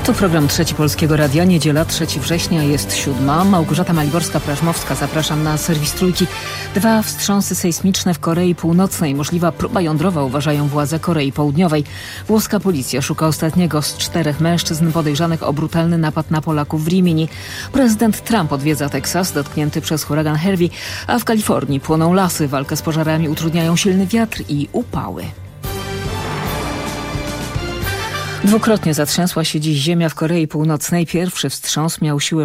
To program Trzeci Polskiego Radia. Niedziela, 3 września, jest 7. Małgorzata Maliborska-Prażmowska. Zapraszam na serwis Trójki. 2 wstrząsy sejsmiczne w Korei Północnej. Możliwa próba jądrowa, uważają władze Korei Południowej. Włoska policja szuka ostatniego z 4 mężczyzn podejrzanych o brutalny napad na Polaków w Rimini. Prezydent Trump odwiedza Teksas, dotknięty przez huragan Harvey, a w Kalifornii płoną lasy. Walkę z pożarami utrudniają silny wiatr i upały. Dwukrotnie zatrzęsła się dziś ziemia w Korei Północnej. Pierwszy wstrząs miał siłę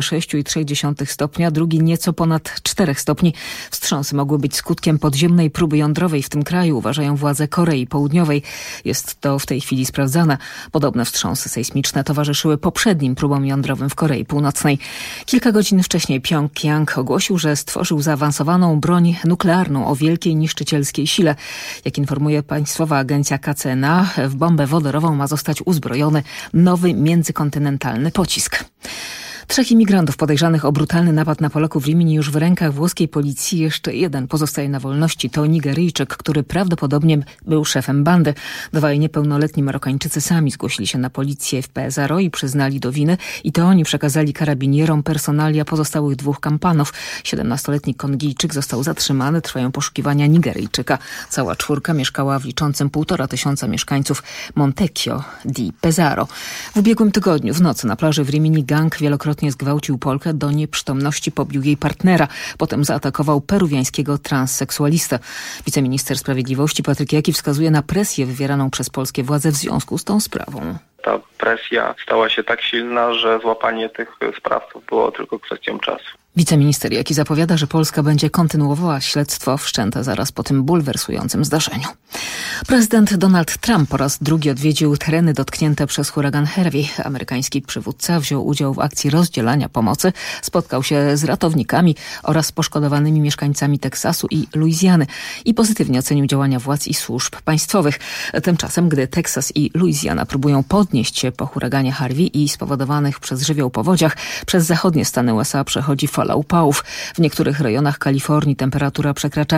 6,3 stopnia, drugi nieco ponad 4 stopni. Wstrząsy mogły być skutkiem podziemnej próby jądrowej w tym kraju, uważają władze Korei Południowej. Jest to w tej chwili sprawdzane. Podobne wstrząsy sejsmiczne towarzyszyły poprzednim próbom jądrowym w Korei Północnej. Kilka godzin wcześniej Pjongjang ogłosił, że stworzył zaawansowaną broń nuklearną o wielkiej niszczycielskiej sile. Jak informuje Państwowa Agencja KCNA, w bombę wodorową ma zostać uzbrojony nowy międzykontynentalny pocisk. 3 imigrantów podejrzanych o brutalny napad na Polaków w Rimini już w rękach włoskiej policji. Jeszcze jeden pozostaje na wolności. To Nigeryjczyk, który prawdopodobnie był szefem bandy. 2 niepełnoletni Marokańczycy sami zgłosili się na policję w Pesaro i przyznali do winy. I to oni przekazali karabinierom personalia pozostałych 2 kampanów. 17-letni Kongijczyk został zatrzymany. Trwają poszukiwania Nigeryjczyka. Cała 4 mieszkała w liczącym 1,5 mieszkańców Montecchio di Pesaro. W ubiegłym tygodniu w nocy na plaży w Rimini gang wielokrotnie zgwałcił Polkę, do nieprzytomności pobił jej partnera. Potem zaatakował peruwiańskiego transseksualistę. Wiceminister Sprawiedliwości Patryk Jaki wskazuje na presję wywieraną przez polskie władze w związku z tą sprawą. Ta presja stała się tak silna, że złapanie tych sprawców było tylko kwestią czasu. Wiceminister Jaki zapowiada, że Polska będzie kontynuowała śledztwo wszczęte zaraz po tym bulwersującym zdarzeniu. Prezydent Donald Trump po raz drugi odwiedził tereny dotknięte przez huragan Harvey. Amerykański przywódca wziął udział w akcji rozdzielania pomocy, spotkał się z ratownikami oraz poszkodowanymi mieszkańcami Teksasu i Luizjany i pozytywnie ocenił działania władz i służb państwowych. Tymczasem, gdy Teksas i Luizjana próbują podnieść się po huraganie Harvey i spowodowanych przez żywioł powodziach, przez zachodnie stany USA przechodzi fala upałów. W niektórych rejonach Kalifornii temperatura przekracza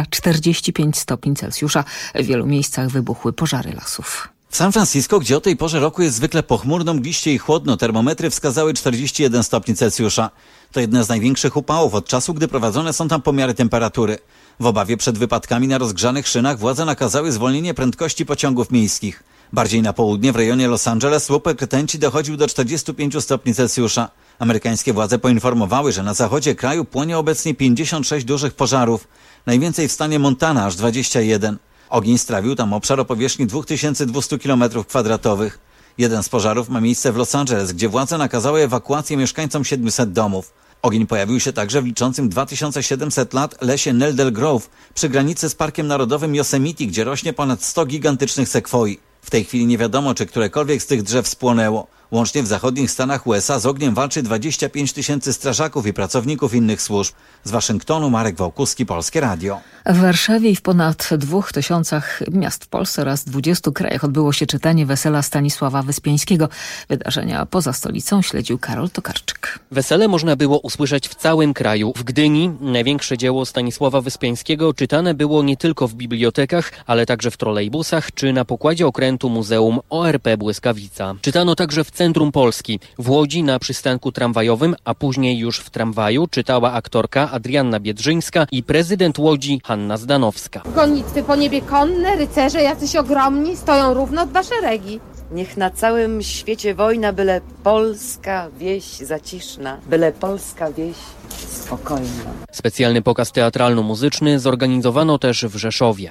45 stopni Celsjusza. W wielu miejscach wybuchły pożary lasów. W San Francisco, gdzie o tej porze roku jest zwykle pochmurno, mgliście i chłodno, termometry wskazały 41 stopni Celsjusza. To jedne z największych upałów od czasu, gdy prowadzone są tam pomiary temperatury. W obawie przed wypadkami na rozgrzanych szynach władze nakazały zwolnienie prędkości pociągów miejskich. Bardziej na południe, w rejonie Los Angeles, słupek rtęci dochodził do 45 stopni Celsjusza. Amerykańskie władze poinformowały, że na zachodzie kraju płonie obecnie 56 dużych pożarów. Najwięcej w stanie Montana, aż 21. Ogień strawił tam obszar o powierzchni 2200 km². Jeden z pożarów ma miejsce w Los Angeles, gdzie władze nakazały ewakuację mieszkańcom 700 domów. Ogień pojawił się także w liczącym 2700 lat lesie Neldell Grove przy granicy z Parkiem Narodowym Yosemite, gdzie rośnie ponad 100 gigantycznych sekwoi. W tej chwili nie wiadomo, czy którekolwiek z tych drzew spłonęło. Łącznie w zachodnich stanach USA z ogniem walczy 25 000 strażaków i pracowników innych służb. Z Waszyngtonu Marek Wałkuski, Polskie Radio. W Warszawie i w ponad 2000 miast w Polsce oraz 20 krajach odbyło się czytanie wesela Stanisława Wyspiańskiego. Wydarzenia poza stolicą śledził Karol Tokarczyk. Wesele można było usłyszeć w całym kraju. W Gdyni największe dzieło Stanisława Wyspiańskiego czytane było nie tylko w bibliotekach, ale także w trolejbusach czy na pokładzie okrętu Muzeum ORP Błyskawica. Czytano także w centrum Polski. W Łodzi na przystanku tramwajowym, a później już w tramwaju czytała aktorka Adrianna Biedrzyńska i prezydent Łodzi Hanna Zdanowska. Gonitwy po niebie konne, rycerze jacyś ogromni stoją równo 2 szeregi. Niech na całym świecie wojna, byle polska wieś zaciszna, byle polska wieś spokojna. Specjalny pokaz teatralno-muzyczny zorganizowano też w Rzeszowie.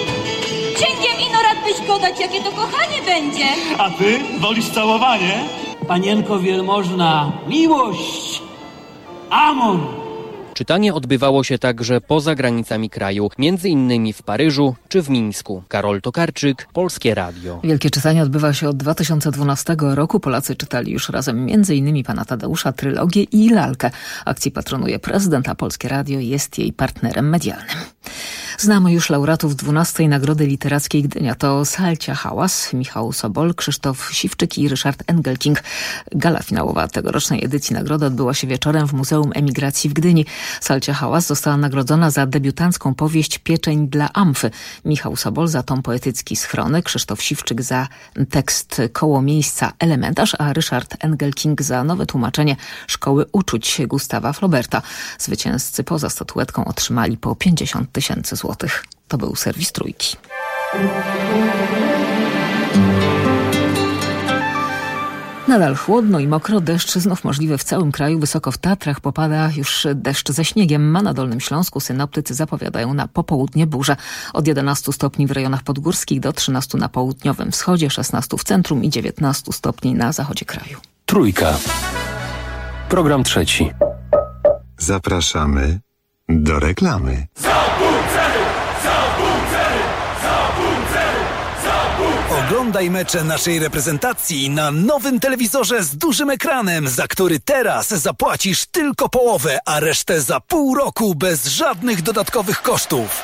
Księgiem ino rad byś godać, jakie to kochanie będzie. A ty wolisz całowanie? Panienko wielmożna, miłość, amor. Czytanie odbywało się także poza granicami kraju, między innymi w Paryżu czy w Mińsku. Karol Tokarczyk, Polskie Radio. Wielkie czytanie odbywa się od 2012 roku. Polacy czytali już razem m.in. pana Tadeusza, trylogię i lalkę. Akcji patronuje prezydent, a Polskie Radio jest jej partnerem medialnym. Znamy już laureatów 12. Nagrody Literackiej Gdynia. To Salcia Hałas, Michał Sobol, Krzysztof Siwczyk i Ryszard Engelking. Gala finałowa tegorocznej edycji nagrody odbyła się wieczorem w Muzeum Emigracji w Gdyni. Salcia Hałas została nagrodzona za debiutancką powieść Pieczeń dla Amfy. Michał Sobol za tom poetycki Schrony, Krzysztof Siwczyk za tekst Koło miejsca Elementarz, a Ryszard Engelking za nowe tłumaczenie Szkoły uczuć Gustawa Flauberta. Zwycięzcy poza statuetką otrzymali po 50 000 złotych. To był serwis Trójki. Nadal chłodno i mokro, deszcz znów możliwy w całym kraju. Wysoko w Tatrach popada już deszcz ze śniegiem, a na Dolnym Śląsku synoptycy zapowiadają na popołudnie burze. Od 11 stopni w rejonach podgórskich do 13 na południowym wschodzie, 16 w centrum i 19 stopni na zachodzie kraju. Trójka. Program trzeci. Zapraszamy do reklamy. Oglądaj mecze naszej reprezentacji na nowym telewizorze z dużym ekranem, za który teraz zapłacisz tylko połowę, a resztę za pół roku bez żadnych dodatkowych kosztów.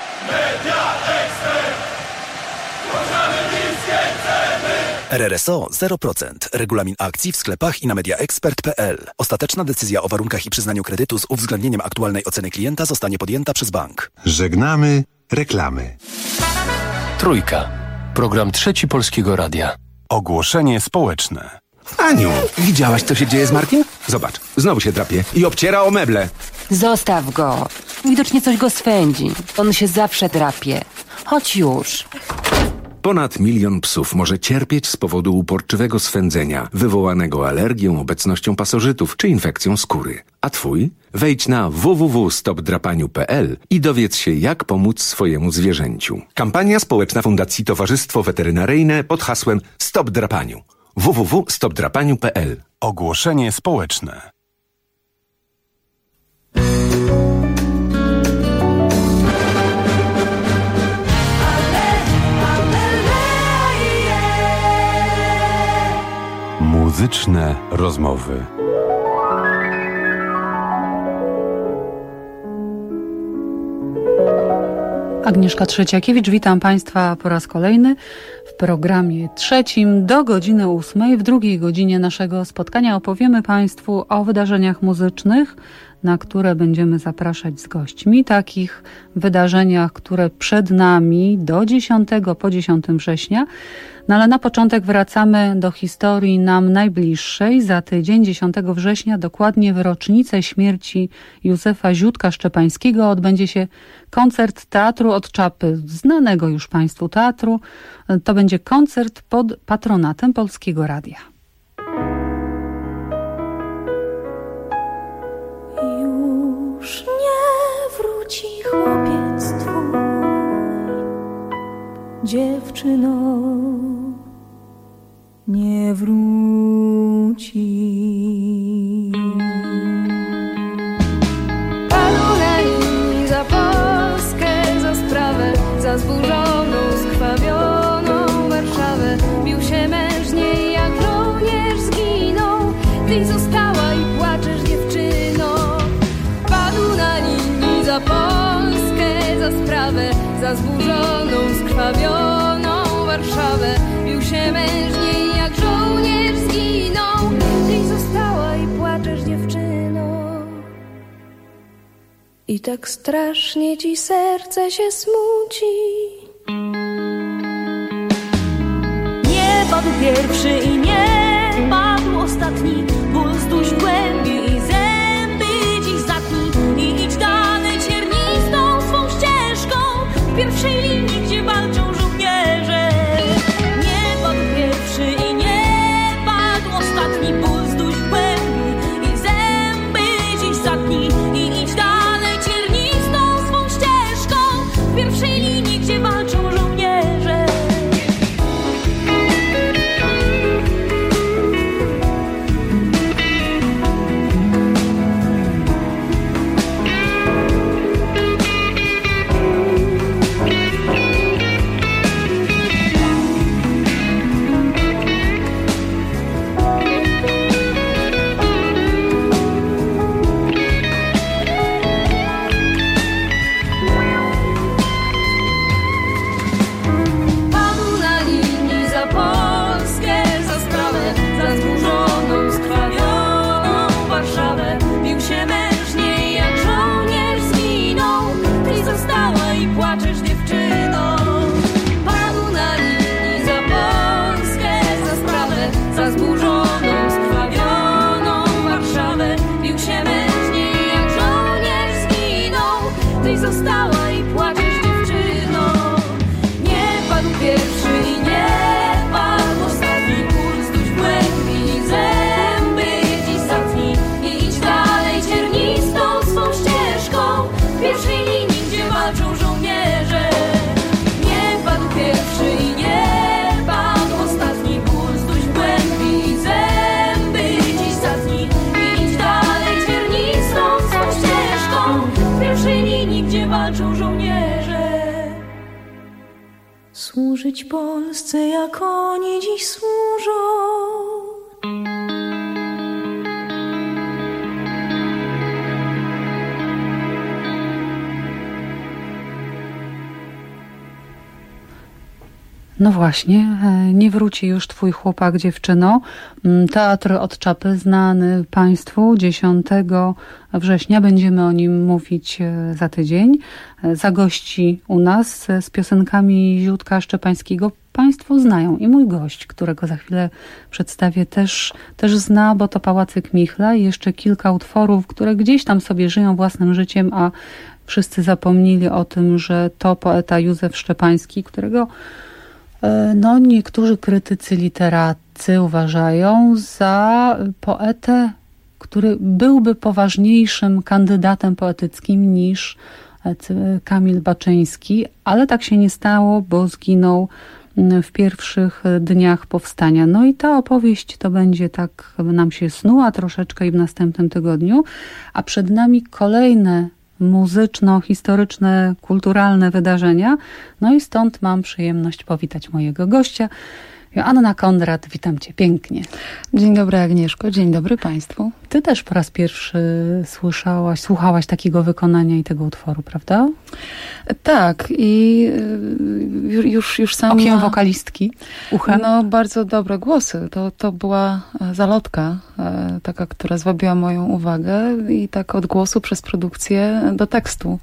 RRSO 0%. Regulamin akcji w sklepach i na mediaexpert.pl. Ostateczna decyzja o warunkach i przyznaniu kredytu z uwzględnieniem aktualnej oceny klienta zostanie podjęta przez bank. Żegnamy reklamy. Trójka. Program trzeci Polskiego Radia. Ogłoszenie społeczne. Aniu, widziałaś, co się dzieje z Martim? Zobacz, znowu się drapie i obciera o meble. Zostaw go. Widocznie coś go swędzi. On się zawsze drapie. Chodź już. Ponad 1 000 000 psów może cierpieć z powodu uporczywego swędzenia, wywołanego alergią, obecnością pasożytów czy infekcją skóry. A twój? Wejdź na www.stopdrapaniu.pl i dowiedz się, jak pomóc swojemu zwierzęciu. Kampania społeczna Fundacji Towarzystwo Weterynaryjne pod hasłem Stop Drapaniu. www.stopdrapaniu.pl. Ogłoszenie społeczne. Muzyczne rozmowy. Agnieszka Trzeciakiewicz, witam Państwa po raz kolejny w programie trzecim do godziny 8. W drugiej godzinie naszego spotkania opowiemy Państwu o wydarzeniach muzycznych, na które będziemy zapraszać z gośćmi. Takich wydarzeniach, które przed nami po 10 września. No ale na początek wracamy do historii nam najbliższej. Za tydzień, 10 września, dokładnie w rocznicę śmierci Józefa Ziutka-Szczepańskiego, odbędzie się koncert Teatru od Czapy, znanego już Państwu teatru. To będzie koncert pod patronatem Polskiego Radia. Już nie wróci chłopiec twój, dziewczyno, nie wróci. Padł na linii za Polskę, za sprawę, za zburzoną, skrwawioną Warszawę. Bił się mężnie, jak żołnierz zginął. Ty została i płaczesz, dziewczyno. Padł na linii za Polskę, za sprawę, za zburzoną, skrwawioną Warszawę. Bił się mężnie, jak żołnierz zginął. Ty została i płaczesz, dziewczyno. I tak strasznie ci serce się smuci. Nie padł pierwszy i nie padł ostatni. Ból zduś głębi i zęby dziś zatnij. I idź dalej ciernistą swą ścieżką, w pierwszej linii, gdzie walczą żołnierze. Nie padł pierwszy i nie padł ostatni. Ból zduś głębi i zęby dziś zatnij. I idź dalej ciernistą swą ścieżką, w pierwszej linii, gdzie walczą żołnierze. służyć Polsce, jak oni dziś służą. No właśnie, nie wróci już twój chłopak, dziewczyno. Teatr od czapy znany państwu 10 września. Będziemy o nim mówić za tydzień. Zagości u nas z piosenkami Ziutka Szczepańskiego. Państwo znają i mój gość, którego za chwilę przedstawię, też zna, bo to Pałacyk Michla i jeszcze kilka utworów, które gdzieś tam sobie żyją własnym życiem, a wszyscy zapomnieli o tym, że to poeta Józef Szczepański, którego niektórzy krytycy literacy uważają za poetę, który byłby poważniejszym kandydatem poetyckim niż Kamil Baczyński, ale tak się nie stało, bo zginął w pierwszych dniach powstania. No i ta opowieść to będzie tak nam się snuła troszeczkę i w następnym tygodniu, a przed nami kolejne muzyczno-historyczne, kulturalne wydarzenia. No i stąd mam przyjemność powitać mojego gościa. Joanna Kondrat, witam cię pięknie. Dzień dobry, Agnieszko, dzień dobry państwu. Ty też po raz pierwszy słuchałaś takiego wykonania i tego utworu, prawda? Tak, i już sama... Okiem wokalistki, uchem? No, bardzo dobre głosy. To była zalotka, taka, która zwabiła moją uwagę i tak od głosu przez produkcję do tekstu.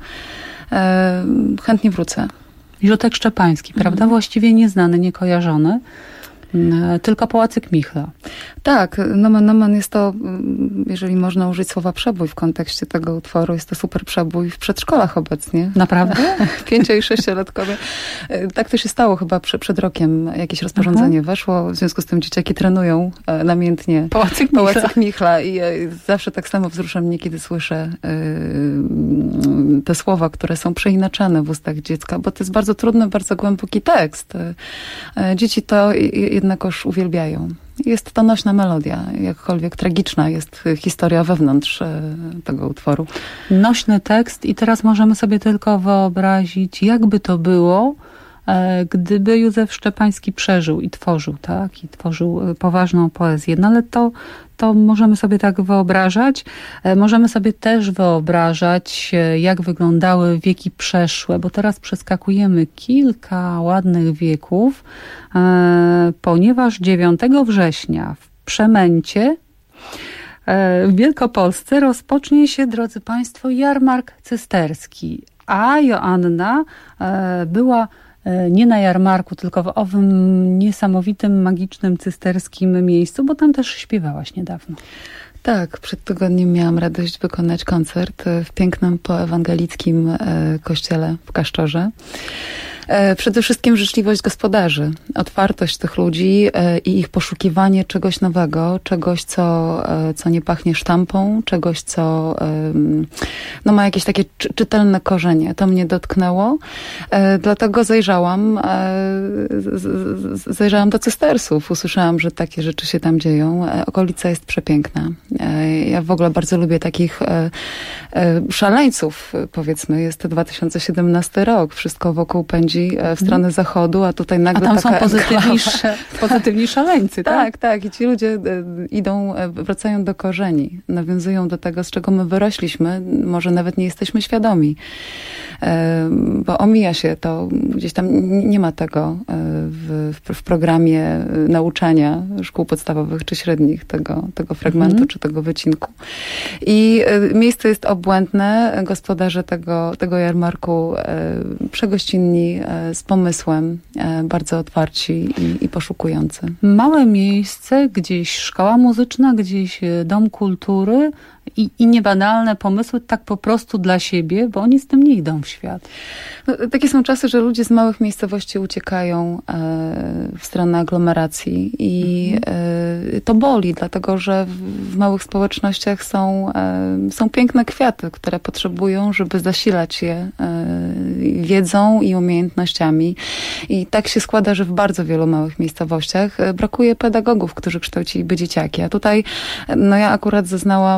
Chętnie wrócę. Ziutek Szczepański, prawda? Właściwie nieznany, niekojarzony. Tylko Pałacyk Michla. Tak, nomen jest to, jeżeli można użyć słowa przebój w kontekście tego utworu, jest to super przebój w przedszkolach obecnie. Naprawdę? 5- i 6-latkowie. Tak to się stało chyba przed rokiem. Jakieś rozporządzenie weszło, w związku z tym dzieciaki trenują namiętnie Pałacyk Michla i zawsze tak samo wzrusza mnie, kiedy słyszę te słowa, które są przeinaczane w ustach dziecka, bo to jest bardzo trudny, bardzo głęboki tekst. Dzieci to jednakoż uwielbiają. Jest to nośna melodia, jakkolwiek tragiczna jest historia wewnątrz tego utworu. Nośny tekst i teraz możemy sobie tylko wyobrazić, jakby to było, gdyby Józef Szczepański przeżył i tworzył, tak? I tworzył poważną poezję. No ale to możemy sobie tak wyobrażać. Możemy sobie też wyobrażać, jak wyglądały wieki przeszłe, bo teraz przeskakujemy kilka ładnych wieków, ponieważ 9 września w Przemęcie w Wielkopolsce rozpocznie się, drodzy państwo, jarmark cysterski. A Joanna była nie na jarmarku, tylko w owym niesamowitym, magicznym cysterskim miejscu, bo tam też śpiewałaś niedawno. Tak, przed tygodniem miałam radość wykonać koncert w pięknym poewangelickim kościele w Kasztorze. Przede wszystkim życzliwość gospodarzy, otwartość tych ludzi i ich poszukiwanie czegoś nowego, czegoś, co nie pachnie sztampą, czegoś, co ma jakieś takie czytelne korzenie. To mnie dotknęło, dlatego zajrzałam do cystersów. Usłyszałam, że takie rzeczy się tam dzieją. Okolica jest przepiękna. Ja w ogóle bardzo lubię takich szaleńców, powiedzmy. Jest 2017 rok, wszystko wokół pędzi w stronę zachodu, a tutaj nagle tam taka są pozytywni szaleńcy, tak? Tak. I ci ludzie wracają do korzeni, nawiązują do tego, z czego my wyrośliśmy. Może nawet nie jesteśmy świadomi. Bo omija się to, gdzieś tam nie ma tego w programie nauczania szkół podstawowych czy średnich, tego fragmentu czy tego wycinku. I miejsce jest obłędne, gospodarze tego jarmarku przegościnni, z pomysłem, bardzo otwarci i poszukujący. Małe miejsce, gdzieś szkoła muzyczna, gdzieś dom kultury i niebanalne pomysły tak po prostu dla siebie, bo oni z tym nie idą w świat. No, takie są czasy, że ludzie z małych miejscowości uciekają w stronę aglomeracji i to boli, dlatego że w małych społecznościach są piękne kwiaty, które potrzebują, żeby zasilać je wiedzą i umiejętnościami. I tak się składa, że w bardzo wielu małych miejscowościach brakuje pedagogów, którzy kształciliby dzieciaki. A tutaj ja akurat zaznałam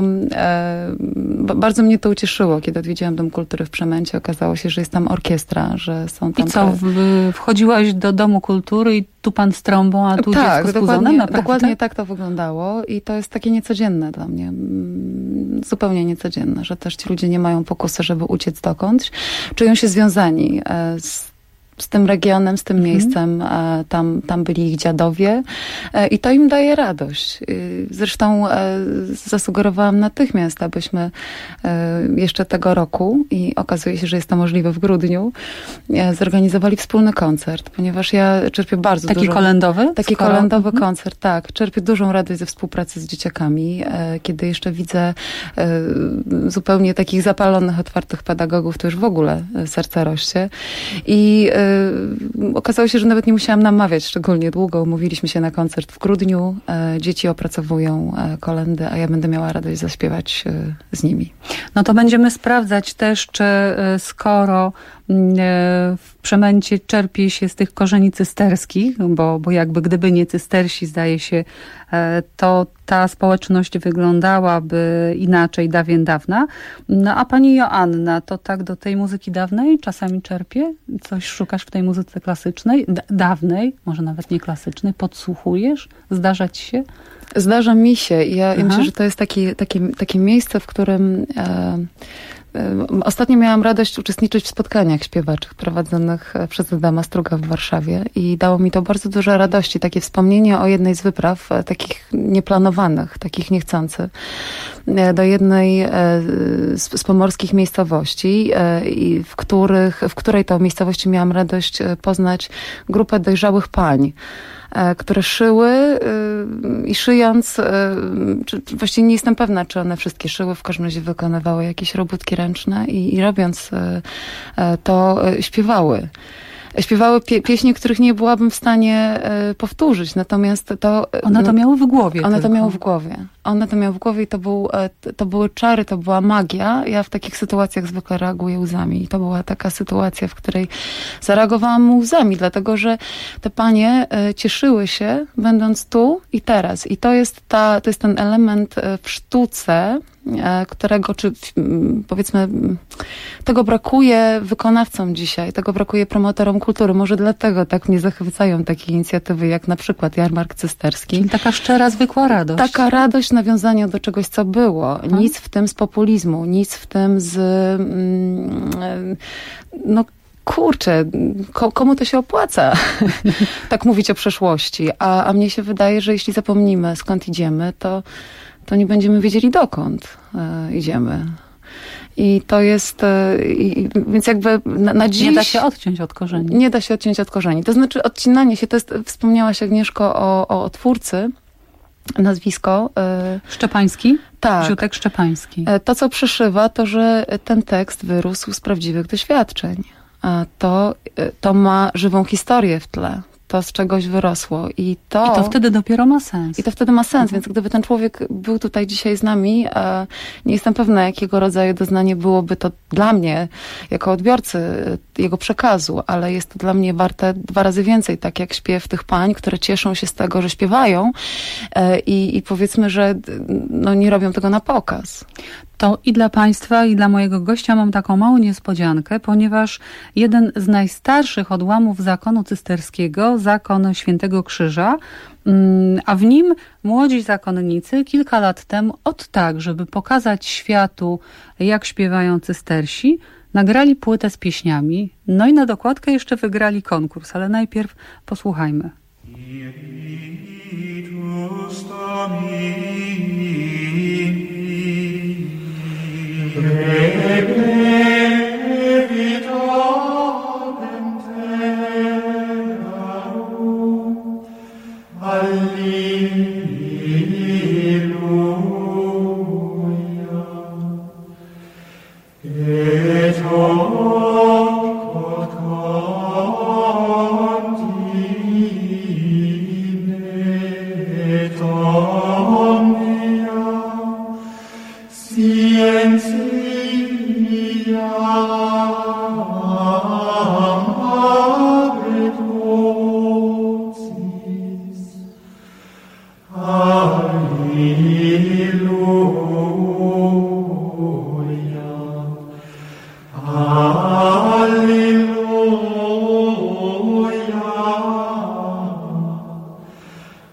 bardzo mnie to ucieszyło, kiedy odwiedziłam Dom Kultury w Przemęcie. Okazało się, że jest tam orkiestra, że są tam... I co, wchodziłaś do Domu Kultury i tu pan z trąbą, a tu dziecko z puzonem? Dokładnie tak to wyglądało i to jest takie niecodzienne dla mnie. Zupełnie niecodzienne, że też ci ludzie nie mają pokusy, żeby uciec dokądś. Czują się związani z tym regionem, z tym miejscem. Tam byli ich dziadowie i to im daje radość. Zresztą zasugerowałam natychmiast, abyśmy jeszcze tego roku, i okazuje się, że jest to możliwe w grudniu, zorganizowali wspólny koncert, ponieważ ja czerpię bardzo Taki dużo... kolendowy? Taki kolendowy koncert, tak. Czerpię dużą radość ze współpracy z dzieciakami, kiedy jeszcze widzę zupełnie takich zapalonych, otwartych pedagogów, to już w ogóle serce rośnie. I okazało się, że nawet nie musiałam namawiać szczególnie długo. Umówiliśmy się na koncert w grudniu. Dzieci opracowują kolędy, a ja będę miała radość zaśpiewać z nimi. No to będziemy sprawdzać też, czy skoro w Przemęcie czerpie się z tych korzeni cysterskich, bo jakby gdyby nie cystersi, zdaje się, to ta społeczność wyglądałaby inaczej dawien dawna. No a pani Joanna, to tak do tej muzyki dawnej czasami czerpie? Coś szukasz w tej muzyce klasycznej? Dawnej, może nawet nie klasycznej? Podsłuchujesz? Zdarza ci się? Zdarza mi się i ja myślę, że to jest takie miejsce, w którym... Ostatnio miałam radość uczestniczyć w spotkaniach śpiewaczych prowadzonych przez Adama Struga w Warszawie i dało mi to bardzo dużo radości. Takie wspomnienie o jednej z wypraw, takich nieplanowanych, takich niechcących, do jednej z pomorskich miejscowości, w której to miejscowości miałam radość poznać grupę dojrzałych pań, które szyły i szyjąc, właściwie nie jestem pewna, czy one wszystkie szyły, w każdym razie wykonywały jakieś robótki ręczne i robiąc to śpiewały. Śpiewały pieśni, których nie byłabym w stanie powtórzyć, natomiast to... One to miały w głowie. One to miały w głowie. One to miały w głowie i to były czary, to była magia. Ja w takich sytuacjach zwykle reaguję łzami. I to była taka sytuacja, w której zareagowałam łzami, dlatego że te panie cieszyły się, będąc tu i teraz. I to jest ten element w sztuce, którego, czy powiedzmy, tego brakuje wykonawcom dzisiaj, tego brakuje promotorom kultury. Może dlatego tak mnie zachwycają takie inicjatywy, jak na przykład Jarmark Cysterski. Czyli taka szczera, zwykła radość. Taka radość nawiązania do czegoś, co było. Nic w tym z populizmu, nic w tym z... kurczę, komu to się opłaca tak mówić o przeszłości. A mnie się wydaje, że jeśli zapomnimy, skąd idziemy, to nie będziemy wiedzieli, dokąd idziemy. I to jest, więc jakby na dziś... Nie da się odciąć od korzeni. Nie da się odciąć od korzeni. To znaczy odcinanie się, to jest, wspomniałaś, Agnieszko, o twórcy, nazwisko. Szczepański? Tak. Ziutek Szczepański. To, co przeszywa, to, że ten tekst wyrósł z prawdziwych doświadczeń. To ma żywą historię w tle. To z czegoś wyrosło. I to wtedy dopiero ma sens. I to wtedy ma sens, więc gdyby ten człowiek był tutaj dzisiaj z nami, nie jestem pewna, jakiego rodzaju doznanie byłoby to dla mnie, jako odbiorcy jego przekazu, ale jest to dla mnie warte 2 razy więcej, tak jak śpiew tych pań, które cieszą się z tego, że śpiewają i powiedzmy, że nie robią tego na pokaz. To i dla Państwa, i dla mojego gościa mam taką małą niespodziankę, ponieważ jeden z najstarszych odłamów zakonu cysterskiego, zakon Świętego Krzyża, a w nim młodzi zakonnicy kilka lat temu, żeby pokazać światu, jak śpiewają cystersi, nagrali płytę z pieśniami, no i na dokładkę jeszcze wygrali konkurs, ale najpierw posłuchajmy.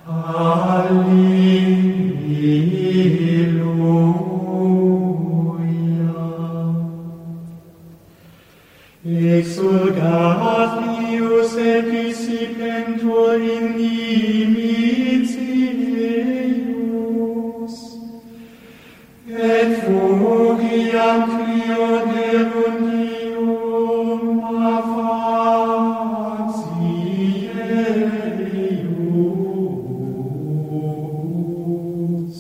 Exultat Deus et dissipentur inimicis eius, et fugiam crioderundium a facie eius.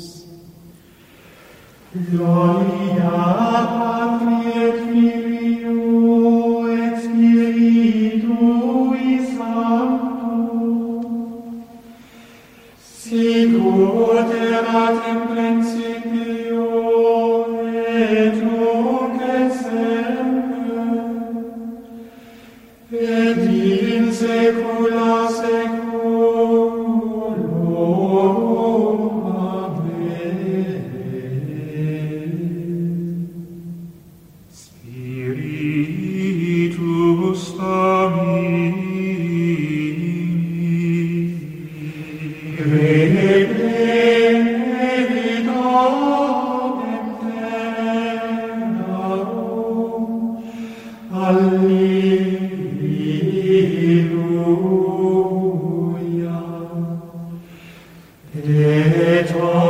Gloria Patri et Filio et Spiritui Sancto, sicut erat in principio et nunc et semper et in saecula saeculorum. Amen. Spiritus Domini, regnebit ad aeternum. Alleluia. Et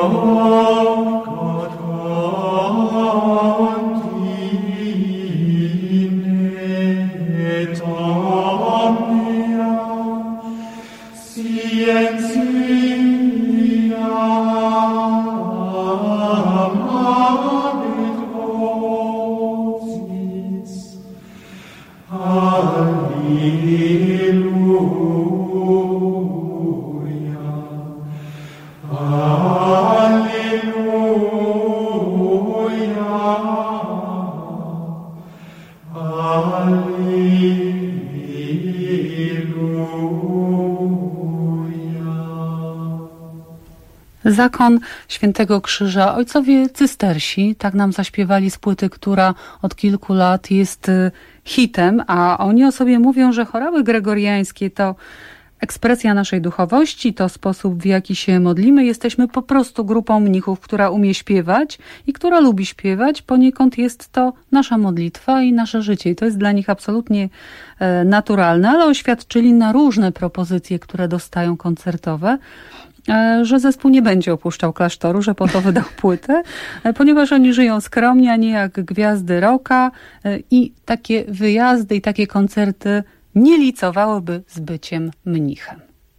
Zakon Świętego Krzyża. Ojcowie cystersi tak nam zaśpiewali z płyty, która od kilku lat jest hitem, a oni o sobie mówią, że chorały gregoriańskie to ekspresja naszej duchowości, to sposób, w jaki się modlimy. Jesteśmy po prostu grupą mnichów, która umie śpiewać i która lubi śpiewać. Poniekąd jest to nasza modlitwa i nasze życie. I to jest dla nich absolutnie naturalne, ale oświadczyli na różne propozycje, które dostają koncertowe, że zespół nie będzie opuszczał klasztoru, że po to wydał płytę, ponieważ oni żyją skromnie, a nie jak gwiazdy rocka i takie wyjazdy i takie koncerty nie licowałyby z byciem mnichem.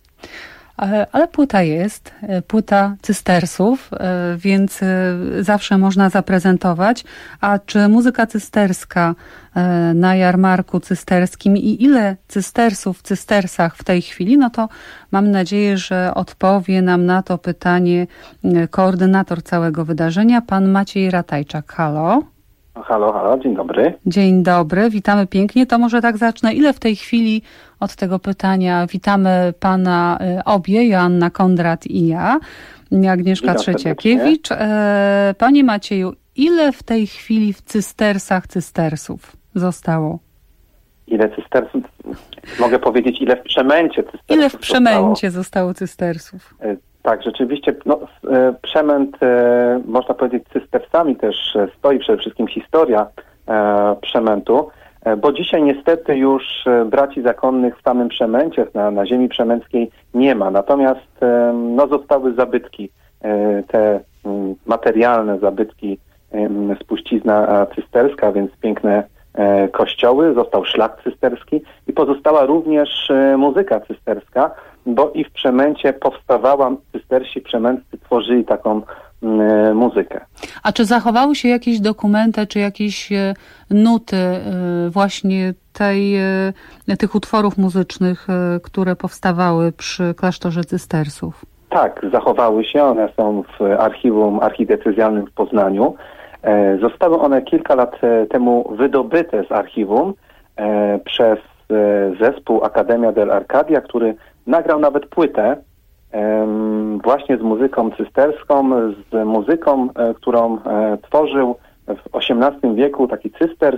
Ale płyta jest, płyta cystersów, więc zawsze można zaprezentować. A czy muzyka cysterska na jarmarku cysterskim i ile cystersów w cystersach w tej chwili, no to mam nadzieję, że odpowie nam na to pytanie koordynator całego wydarzenia, pan Maciej Ratajczak. Halo? Halo, dzień dobry. Dzień dobry, witamy pięknie. To może tak zacznę. Ile w tej chwili od tego pytania witamy pana obie, Joanna Kondrat i ja, Agnieszka Trzeciakiewicz. Panie Macieju, ile w tej chwili w cystersach cystersów zostało? Ile cystersów? Mogę powiedzieć, ile w przemęcie cystersów Ile w przemęcie zostało cystersów? Tak, rzeczywiście, przemęt, można powiedzieć, cystersami też stoi przede wszystkim historia przemętu, bo dzisiaj niestety już braci zakonnych w samym Przemęcie, na ziemi przemęckiej nie ma. Natomiast zostały zabytki, te materialne zabytki, spuścizna cysterska, więc piękne kościoły, został szlak cysterski i pozostała również muzyka cysterska, bo i w Przemęcie powstawała, cystersi przemęccy tworzyli taką muzykę. A czy zachowały się jakieś dokumenty, czy jakieś nuty właśnie tych utworów muzycznych, które powstawały przy klasztorze cystersów? Tak, zachowały się. One są w archiwum archidiecezjalnym w Poznaniu. Zostały one kilka lat temu wydobyte z archiwum przez zespół Academia del Arcadia, który nagrał nawet płytę właśnie z muzyką cysterską, z muzyką, którą tworzył w XVIII wieku taki cysters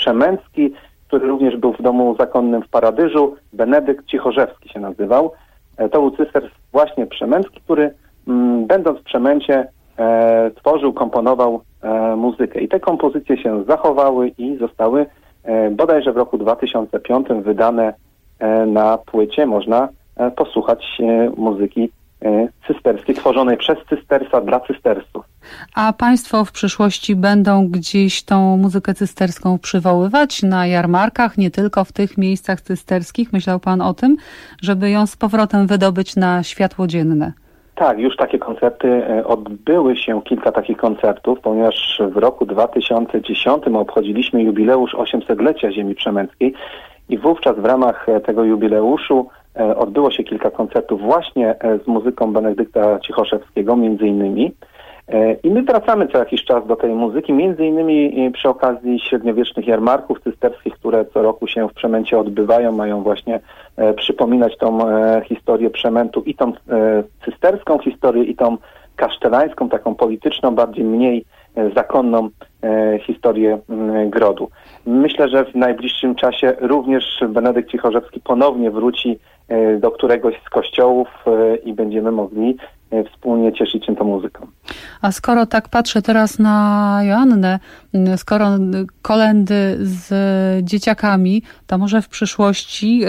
przemęcki, który również był w domu zakonnym w Paradyżu. Benedykt Cichorzewski się nazywał. To był cysterc właśnie przemęcki, który będąc w Przemęcie tworzył, komponował muzykę. I te kompozycje się zachowały i zostały bodajże w roku 2005 wydane na płycie. Można posłuchać muzyki cysterskiej, tworzonej przez cystersa dla cystersów. A państwo w przyszłości będą gdzieś tą muzykę cysterską przywoływać na jarmarkach, nie tylko w tych miejscach cysterskich? Myślał pan o tym, żeby ją z powrotem wydobyć na światło dzienne? Tak, już takie koncerty odbyły się, kilka takich koncertów, ponieważ w roku 2010 obchodziliśmy jubileusz 800-lecia Ziemi Przemęckiej i wówczas w ramach tego jubileuszu odbyło się kilka koncertów właśnie z muzyką Benedykta Cichoszewskiego między innymi. I my wracamy co jakiś czas do tej muzyki, między innymi przy okazji średniowiecznych jarmarków cysterskich, które co roku się w Przemęcie odbywają, mają właśnie przypominać tą historię Przemętu i tą cysterską historię i tą kasztelańską, taką polityczną, bardziej mniej zakonną historię Grodu. Myślę, że w najbliższym czasie również Benedykt Cichoszewski ponownie wróci do któregoś z kościołów i będziemy mogli wspólnie cieszyć się tą muzyką. A skoro tak patrzę teraz na Joannę, skoro kolędy z dzieciakami, to może w przyszłości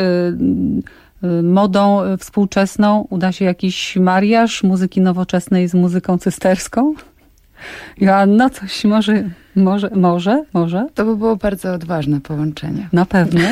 modą współczesną uda się jakiś mariaż muzyki nowoczesnej z muzyką cysterską? Joanna, coś może? To by było bardzo odważne połączenie. Na pewno.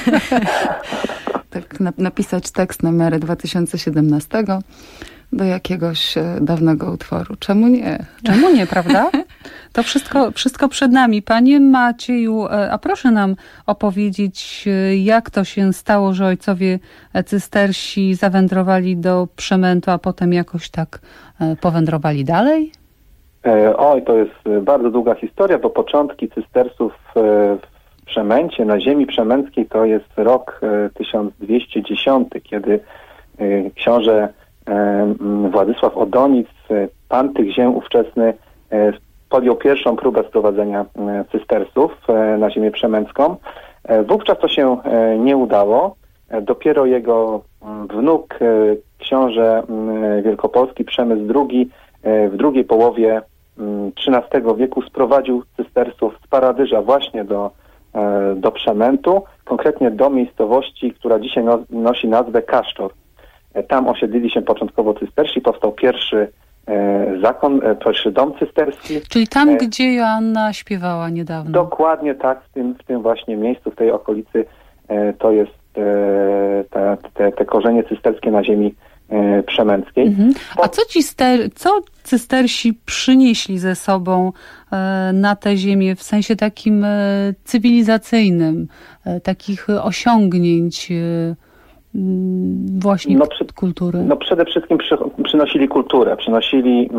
Tak napisać tekst na miarę 2017 do jakiegoś dawnego utworu. Czemu nie? Czemu nie, prawda? To wszystko przed nami. Panie Macieju, a proszę nam opowiedzieć, jak to się stało, że ojcowie cystersi zawędrowali do Przemętu, a potem jakoś tak powędrowali dalej? Oj, to jest bardzo długa historia, bo początki cystersów w Przemęcie, na ziemi przemęckiej, to jest rok 1210, kiedy książę Władysław Odonic, pan tych ziem ówczesny, podjął pierwszą próbę sprowadzenia cystersów na ziemię przemęcką. Wówczas to się nie udało. Dopiero jego wnuk, książę wielkopolski Przemysł II, w drugiej połowie XIII wieku sprowadził cystersów z Paradyża właśnie do Przemętu, konkretnie do miejscowości, która dzisiaj nosi nazwę Kaszczor. Tam osiedlili się początkowo cystersi, powstał pierwszy zakon, pierwszy dom cysterski. Czyli tam, gdzie Joanna śpiewała niedawno. Dokładnie tak, w tym właśnie miejscu, w tej okolicy to jest te korzenie cysterskie na ziemi przemęckiej. Mhm. A co cystersi przynieśli ze sobą na tę ziemię w sensie takim cywilizacyjnym, takich osiągnięć właśnie kultury? No przede wszystkim przynosili kulturę, przynosili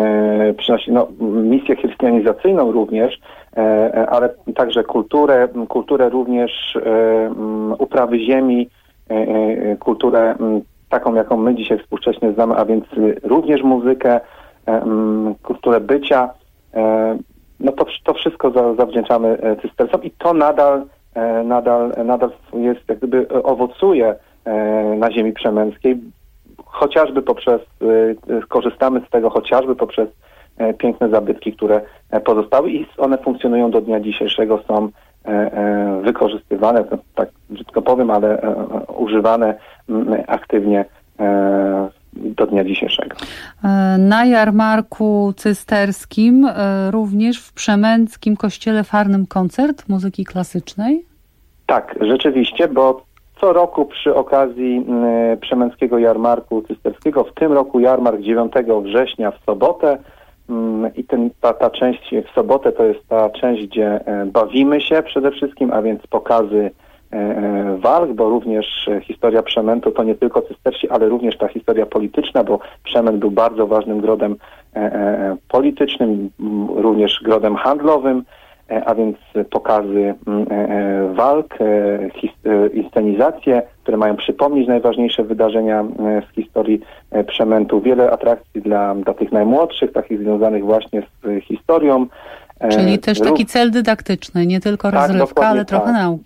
misję chrystianizacyjną również, ale także kulturę również uprawy ziemi, kulturę taką, jaką my dzisiaj współcześnie znamy, a więc również muzykę, kulturę bycia. No to wszystko zawdzięczamy cystersom i to nadal jest, jak gdyby owocuje na ziemi przemęckiej, chociażby korzystamy z tego chociażby poprzez piękne zabytki, które pozostały i one funkcjonują do dnia dzisiejszego, są wykorzystywane, tak brzydko powiem, ale używane aktywnie do dnia dzisiejszego. Na jarmarku cysterskim, również w przemęckim kościele farnym koncert muzyki klasycznej? Tak, rzeczywiście, bo co roku przy okazji przemęckiego jarmarku cysterskiego, w tym roku jarmark 9 września w sobotę i ta część w sobotę to jest ta część, gdzie bawimy się przede wszystkim, a więc pokazy walk, bo również historia Przemętu to nie tylko cystersi, ale również ta historia polityczna, bo Przemęt był bardzo ważnym grodem politycznym, również grodem handlowym, a więc pokazy walk, inscenizacje, które mają przypomnieć najważniejsze wydarzenia z historii Przemętu. Wiele atrakcji dla tych najmłodszych, takich związanych właśnie z historią. Czyli też taki cel dydaktyczny, nie tylko rozrywka, ale trochę nauki.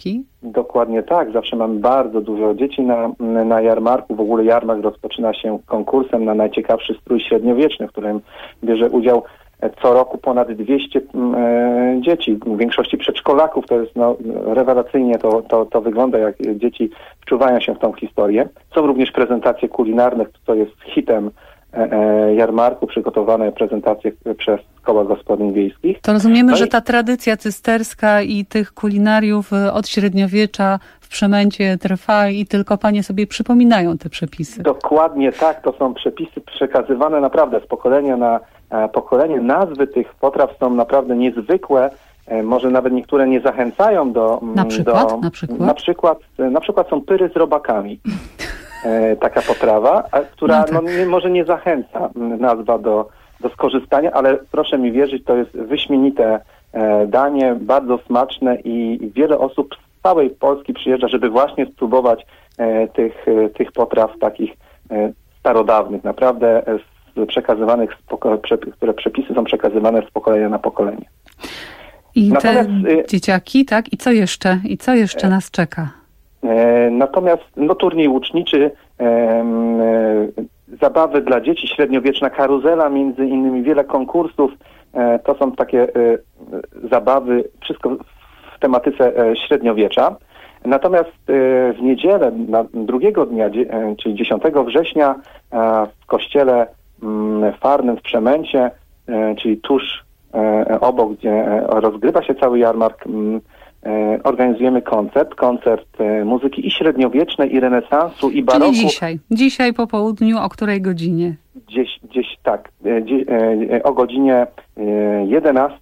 Dokładnie tak. Zawsze mamy bardzo dużo dzieci na jarmarku. W ogóle jarmark rozpoczyna się konkursem na najciekawszy strój średniowieczny, w którym bierze udział co roku ponad 200 dzieci, w większości przedszkolaków. To jest rewelacyjnie to wygląda, jak dzieci wczuwają się w tą historię. Są również prezentacje kulinarne, co jest hitem jarmarku, przygotowane prezentacje przez koła gospodyń wiejskich. To rozumiemy, że ta tradycja cysterska i tych kulinariów od średniowiecza w Przemęcie trwa i tylko panie sobie przypominają te przepisy. Dokładnie tak, to są przepisy przekazywane naprawdę z pokolenia na pokolenie. Nazwy tych potraw są naprawdę niezwykłe, może nawet niektóre nie zachęcają do... Na przykład są pyry z robakami. Taka potrawa, która może nie zachęca nazwa do skorzystania, ale proszę mi wierzyć, to jest wyśmienite danie, bardzo smaczne i wiele osób z całej Polski przyjeżdża, żeby właśnie spróbować tych potraw takich starodawnych, naprawdę przekazywanych, które przepisy są przekazywane z pokolenia na pokolenie. I natomiast, te dzieciaki, tak? I co jeszcze nas czeka? Natomiast turniej łuczniczy, zabawy dla dzieci, średniowieczna karuzela, między innymi wiele konkursów, to są takie zabawy, wszystko w tematyce średniowiecza. Natomiast w niedzielę, drugiego dnia, czyli 10 września w kościele Farnym w Przemęcie, czyli tuż obok, gdzie rozgrywa się cały jarmark, organizujemy koncert muzyki i średniowiecznej, i renesansu, i baroku. Czyli dzisiaj po południu, o której godzinie? Gdzieś tak, o godzinie 11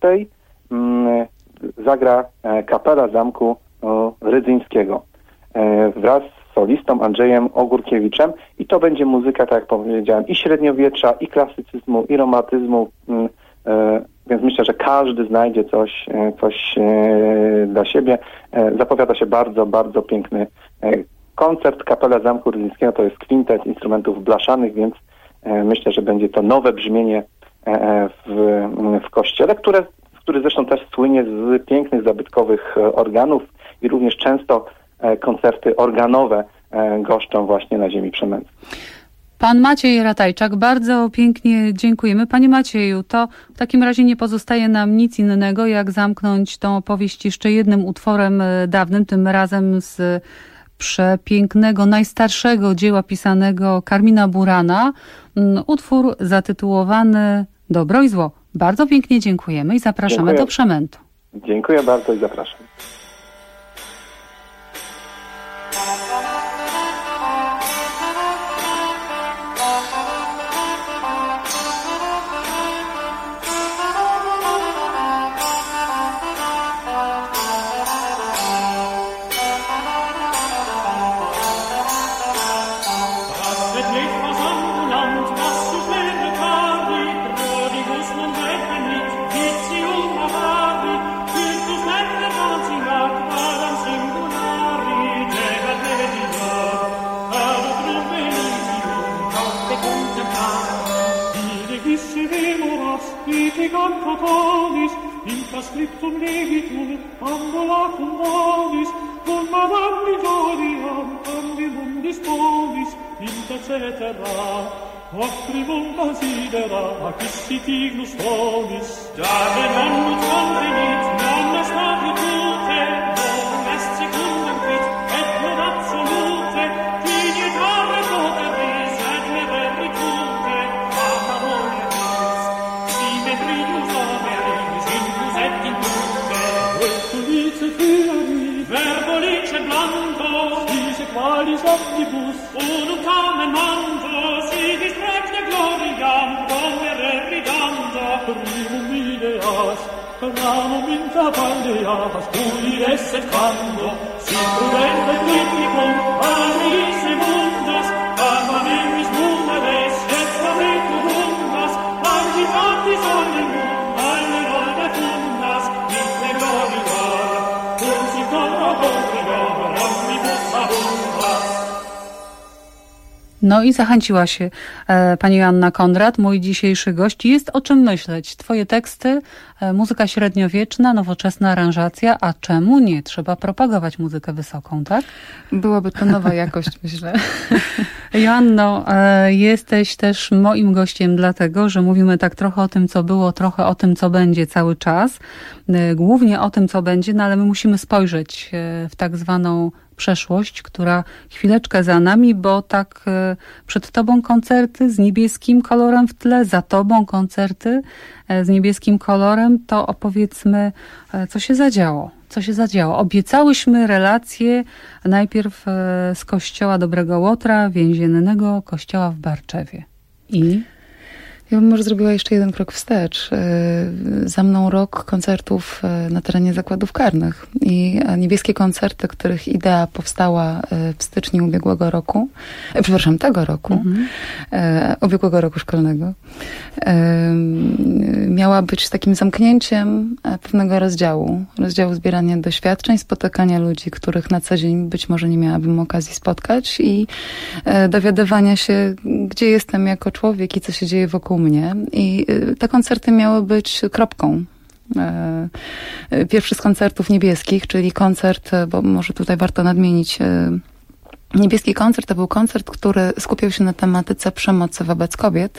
zagra kapela Zamku Rydzyńskiego wraz z solistą Andrzejem Ogórkiewiczem i to będzie muzyka, tak jak powiedziałem, i średniowiecza, i klasycyzmu, i romantyzmu, więc myślę, że każdy znajdzie coś dla siebie. Zapowiada się bardzo, bardzo piękny koncert. Kapela Zamku Rydzyńskiego to jest kwintet instrumentów blaszanych, więc myślę, że będzie to nowe brzmienie w kościele, który zresztą też słynie z pięknych, zabytkowych organów i również często koncerty organowe goszczą właśnie na ziemi przemęckiej. Pan Maciej Ratajczak, bardzo pięknie dziękujemy. Panie Macieju, to w takim razie nie pozostaje nam nic innego, jak zamknąć tą opowieść jeszcze jednym utworem dawnym, tym razem z przepięknego, najstarszego dzieła pisanego Karmina Burana. Utwór zatytułowany Dobro i zło. Bardzo pięknie dziękujemy i zapraszamy do Przemętu. Dziękuję bardzo i zapraszam. Scriptum legitur, ambulatum bonis, cum madam gloriam, ambulum disponis, intercetera, optrimum considera, acquisti tignus tonis. Date non ut convenit, non est statute, non est secundum quid, et non absolute, dignitare poteris, et me verritute, amore vis, symmetrius omeris, intus et intute, vertulice fieri, verbolice blando, dice qualis omnibus, unum tamen mando, si distracte gloriam, romere ridando, primum ideas, Ramum intra paldeas, cui esset quando, si prudente criticum, amis mundas, amanemis mundares, et fabricu mundas, agitatis omnium, alle volta fundas, iste glorior, cum si contra contrior, omnibus abundas. No i zachęciła się pani Joanna Konrad, mój dzisiejszy gość. Jest o czym myśleć. Twoje teksty, muzyka średniowieczna, nowoczesna aranżacja, a czemu nie? Trzeba propagować muzykę wysoką, tak? Byłaby to nowa jakość, myślę. Joanno, jesteś też moim gościem dlatego, że mówimy tak trochę o tym, co było, trochę o tym, co będzie cały czas. Głównie o tym, co będzie, no ale my musimy spojrzeć w tak zwaną przeszłość, która chwileczkę za nami, bo tak przed tobą koncerty z niebieskim kolorem w tle, za tobą koncerty z niebieskim kolorem, to opowiedzmy, co się zadziało. Co się zadziało? Obiecałyśmy relacje najpierw z kościoła Dobrego Łotra, więziennego kościoła w Barczewie. I... Ja bym może zrobiła jeszcze jeden krok wstecz. Za mną rok koncertów na terenie zakładów karnych i niebieskie koncerty, których idea powstała w styczniu tego roku, ubiegłego roku szkolnego, miała być takim zamknięciem pewnego rozdziału zbierania doświadczeń, spotykania ludzi, których na co dzień być może nie miałabym okazji spotkać i dowiadywania się, gdzie jestem jako człowiek i co się dzieje wokół mnie. I te koncerty miały być kropką. Pierwszy z koncertów niebieskich, czyli koncert, bo może tutaj warto nadmienić, niebieski koncert to był koncert, który skupiał się na tematyce przemocy wobec kobiet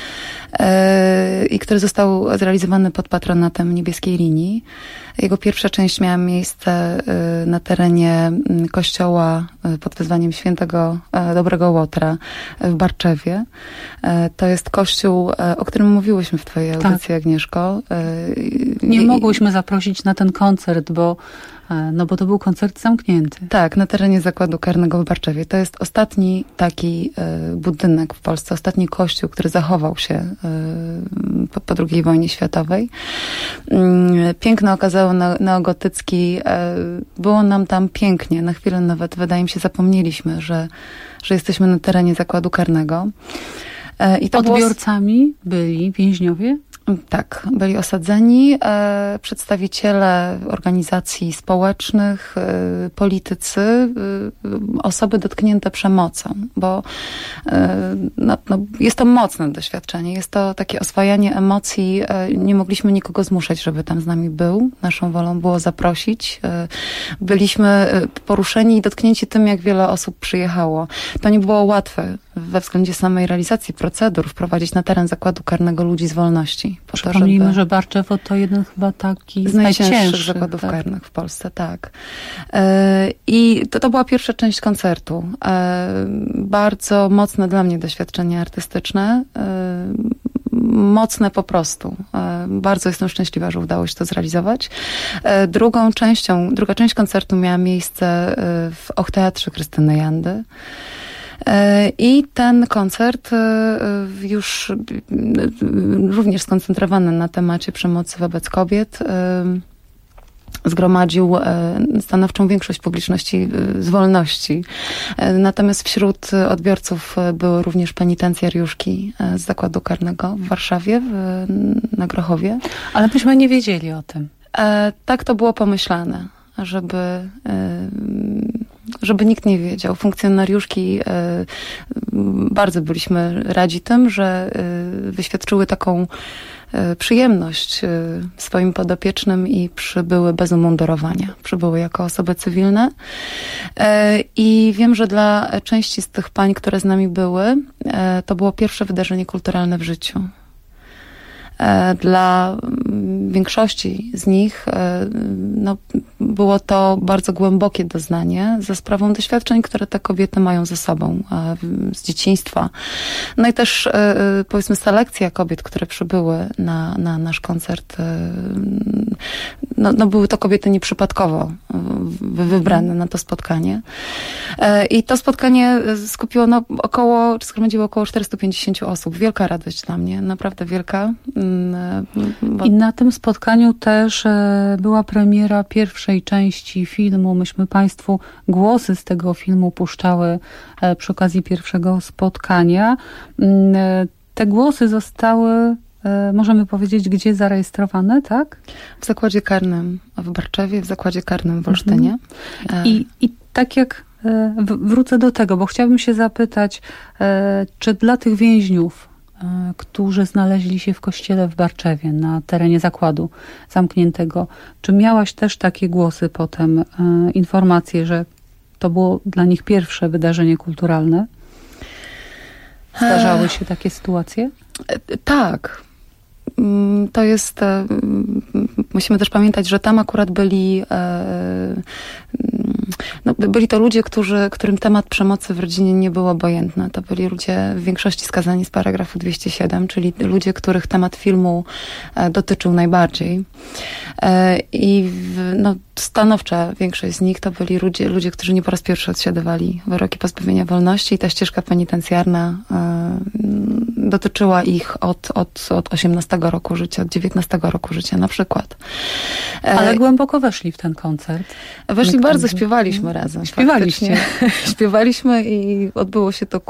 i który został zrealizowany pod patronatem Niebieskiej Linii. Jego pierwsza część miała miejsce na terenie kościoła pod wezwaniem Świętego Dobrego Łotra w Barczewie. To jest kościół, o którym mówiłyśmy w twojej audycji, tak. Agnieszko. Nie mogłyśmy zaprosić na ten koncert, bo to był koncert zamknięty. Tak, na terenie zakładu karnego w Barczewie. To jest ostatni taki budynek w Polsce, ostatni kościół, który zachował się po II wojnie światowej. Piękny, neogotycki. Było nam tam pięknie. Na chwilę nawet, wydaje mi się, zapomnieliśmy, że jesteśmy na terenie zakładu karnego. I to odbiorcami byli więźniowie? Tak, byli osadzeni przedstawiciele organizacji społecznych, politycy, osoby dotknięte przemocą, bo jest to mocne doświadczenie, jest to takie oswajanie emocji. Nie mogliśmy nikogo zmuszać, żeby tam z nami był. Naszą wolą było zaprosić. Byliśmy poruszeni i dotknięci tym, jak wiele osób przyjechało. To nie było łatwe we względzie samej realizacji procedur wprowadzić na teren zakładu karnego ludzi z wolności. Przypomnijmy, że Barczewo to jeden chyba taki z najcięższych zakładów karnych w Polsce, tak. I to była pierwsza część koncertu. Bardzo mocne dla mnie doświadczenie artystyczne. Mocne po prostu. Bardzo jestem szczęśliwa, że udało się to zrealizować. Druga część koncertu miała miejsce w Och-Teatrze Krystyny Jandy. I ten koncert już również skoncentrowany na temacie przemocy wobec kobiet zgromadził stanowczą większość publiczności z wolności. Natomiast wśród odbiorców były również penitencjariuszki z zakładu karnego w Warszawie, na Grochowie. Ale myśmy nie wiedzieli o tym. Tak to było pomyślane, żeby nikt nie wiedział. Funkcjonariuszki bardzo byliśmy radzi tym, że wyświadczyły taką przyjemność swoim podopiecznym i przybyły bez umundurowania. Przybyły jako osoby cywilne. I wiem, że dla części z tych pań, które z nami były, to było pierwsze wydarzenie kulturalne w życiu. Dla większości z nich było to bardzo głębokie doznanie za sprawą doświadczeń, które te kobiety mają ze sobą z dzieciństwa. No i też powiedzmy selekcja kobiet, które przybyły na nasz koncert. Były to kobiety nieprzypadkowo wybrane na to spotkanie. I to spotkanie skupiło zgromadziło około 450 osób. Wielka radość dla mnie, naprawdę wielka. I na tym spotkaniu też była premiera pierwszej części filmu. Myśmy Państwu głosy z tego filmu puszczały przy okazji pierwszego spotkania. Te głosy zostały, możemy powiedzieć, gdzie zarejestrowane, tak? W zakładzie karnym w Barczewie, w zakładzie karnym w Olsztynie. I tak jak wrócę do tego, bo chciałabym się zapytać, czy dla tych więźniów, którzy znaleźli się w kościele w Barczewie, na terenie zakładu zamkniętego, czy miałaś też takie głosy potem, informacje, że to było dla nich pierwsze wydarzenie kulturalne? Zdarzały się takie sytuacje? Tak. To jest... Musimy też pamiętać, że tam akurat byli to ludzie, którym temat przemocy w rodzinie nie był obojętny. To byli ludzie w większości skazani z paragrafu 207, czyli ludzie, których temat filmu dotyczył najbardziej. I stanowcza większość z nich to byli ludzie, którzy nie po raz pierwszy odsiadywali wyroki pozbawienia wolności i ta ścieżka penitencjarna dotyczyła ich od 18 roku życia, od 19 roku życia na przykład. Ale głęboko weszli w ten koncert. Weszli bardzo, śpiewaliśmy razem. Śpiewaliście. Śpiewaliśmy i odbyło się to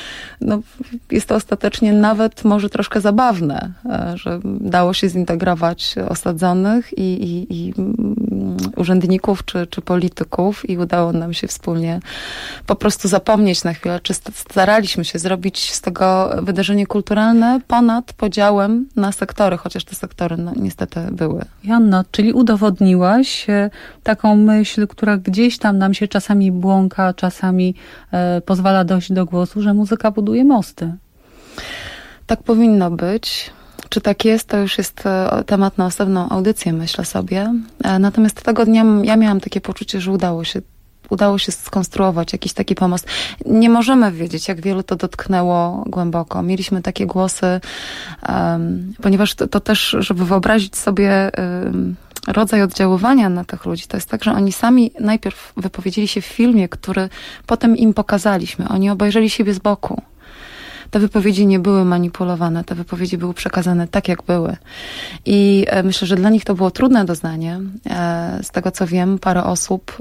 jest to ostatecznie nawet może troszkę zabawne, że dało się zintegrować osadzonych i urzędników czy polityków i udało nam się wspólnie po prostu zapomnieć na chwilę, czy staraliśmy się zrobić z tego wydarzenie kulturalne ponad podziałem na sektory, chociaż te sektory niestety były. Joanno, czyli udowodniłaś taką myśl, która gdzieś tam nam się czasami błąka, czasami pozwala dojść do głosu, że muzyka buduje mosty. Tak powinno być. Czy tak jest, to już jest temat na osobną audycję, myślę sobie. Natomiast tego dnia ja miałam takie poczucie, że udało się skonstruować jakiś taki pomost. Nie możemy wiedzieć, jak wielu to dotknęło głęboko. Mieliśmy takie głosy, ponieważ to też, żeby wyobrazić sobie rodzaj oddziaływania na tych ludzi, to jest tak, że oni sami najpierw wypowiedzieli się w filmie, który potem im pokazaliśmy. Oni obejrzeli siebie z boku. Te wypowiedzi nie były manipulowane, te wypowiedzi były przekazane tak, jak były. I myślę, że dla nich to było trudne doznanie. Z tego, co wiem, parę osób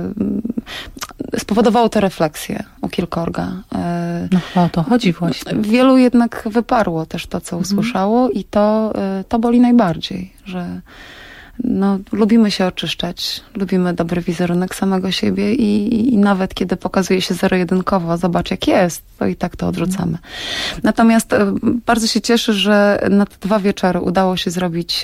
spowodowało to refleksję u kilkorga. No chyba o to chodzi właśnie. Wielu jednak wyparło też to, co usłyszało i to boli najbardziej, że lubimy się oczyszczać, lubimy dobry wizerunek samego siebie i nawet kiedy pokazuje się zero-jedynkowo, zobacz jak jest, to i tak to odrzucamy. Natomiast bardzo się cieszę, że na te 2 wieczory udało się zrobić,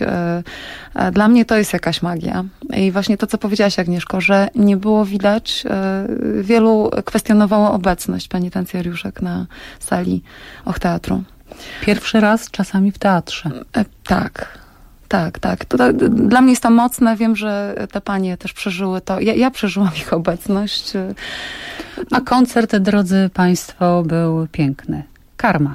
dla mnie to jest jakaś magia. I właśnie to, co powiedziałaś, Agnieszko, że nie było widać, wielu kwestionowało obecność penitencjariuszek na sali Och-Teatru. Pierwszy raz czasami w teatrze. Tak. Tak. Dla mnie jest to mocne. Wiem, że te panie też przeżyły to. Ja przeżyłam ich obecność. A koncert, drodzy państwo, był piękny. Karma.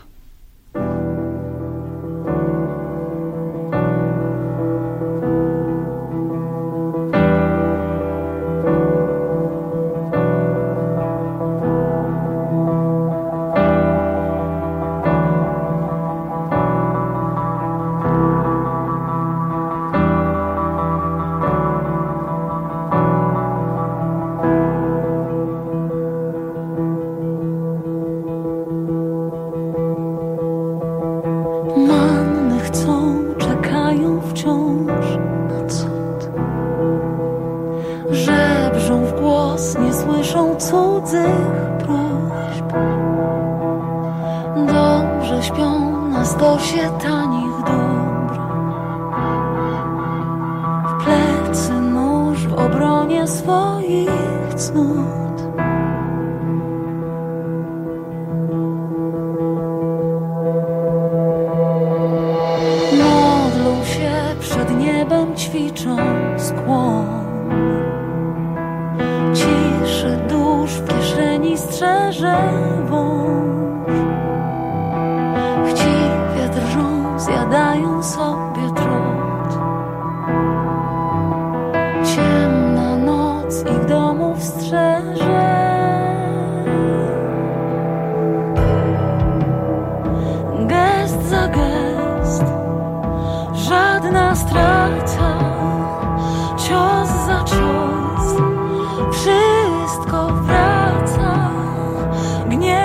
Wszystko wraca, gniew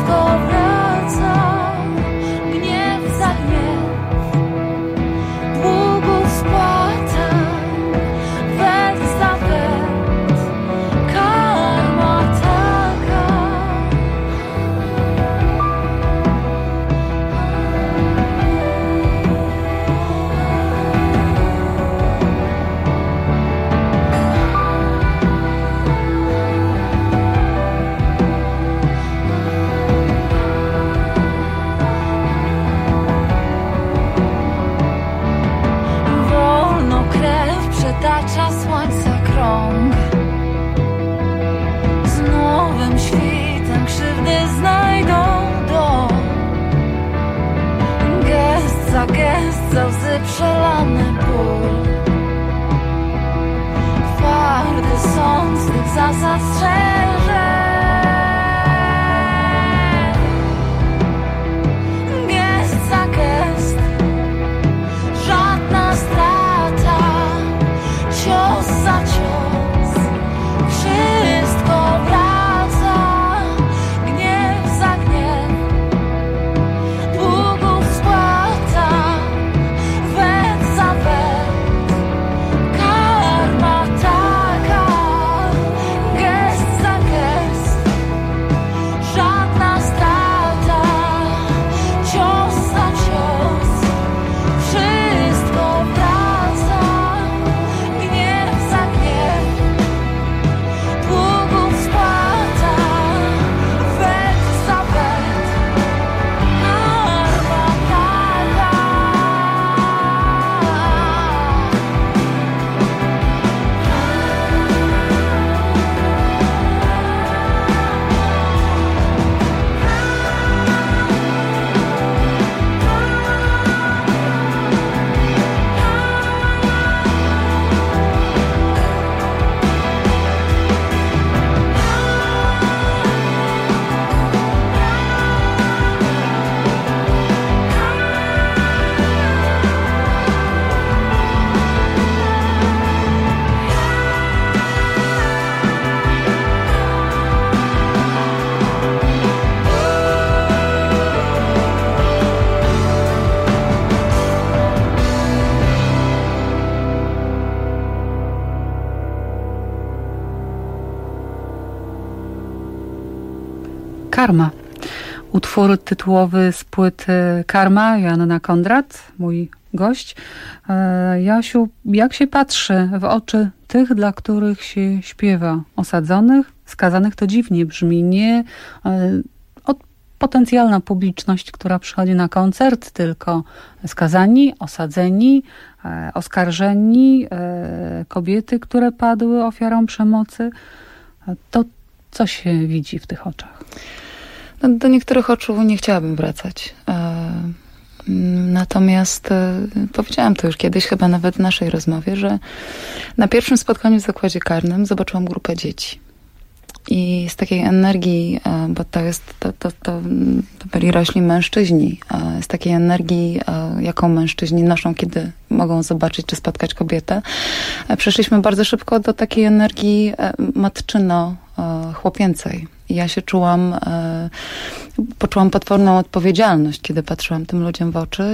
wszystko wraca, gniew za gniew, długów spłata, wet za wet, karma taka. Wolno krew przetacza słońca krąg. Z nowym świtem krzywdy znajdą dom. Gest za łzy przelany ból. Twardy sąd z tych zasad strzeże. Gest za gest, żadna strata, cios za cios, wszystko wraca, gniew za gniew, długów spłata, wet za wet, karma taka, gest za gest, żadna strata, cios za cios, wszystko wraca, gniew za gniew, długów spłata, wet za wet, karma taka. Karma. Utwór tytułowy z płyty Karma, Joanna Kondrat, mój gość. Jasiu, jak się patrzy w oczy tych, dla których się śpiewa? Osadzonych, skazanych, to dziwnie brzmi. Nie potencjalna publiczność, która przychodzi na koncert, tylko skazani, osadzeni, oskarżeni, kobiety, które padły ofiarą przemocy. To co się widzi w tych oczach? No, do niektórych oczu nie chciałabym wracać. Natomiast powiedziałam to już kiedyś, chyba nawet w naszej rozmowie, że na pierwszym spotkaniu w zakładzie karnym zobaczyłam grupę dzieci. I z takiej energii, bo to byli rośli mężczyźni, z takiej energii, jaką mężczyźni noszą, kiedy mogą zobaczyć czy spotkać kobietę, przeszliśmy bardzo szybko do takiej energii matczyno-chłopięcej. I ja się poczułam potworną odpowiedzialność, kiedy patrzyłam tym ludziom w oczy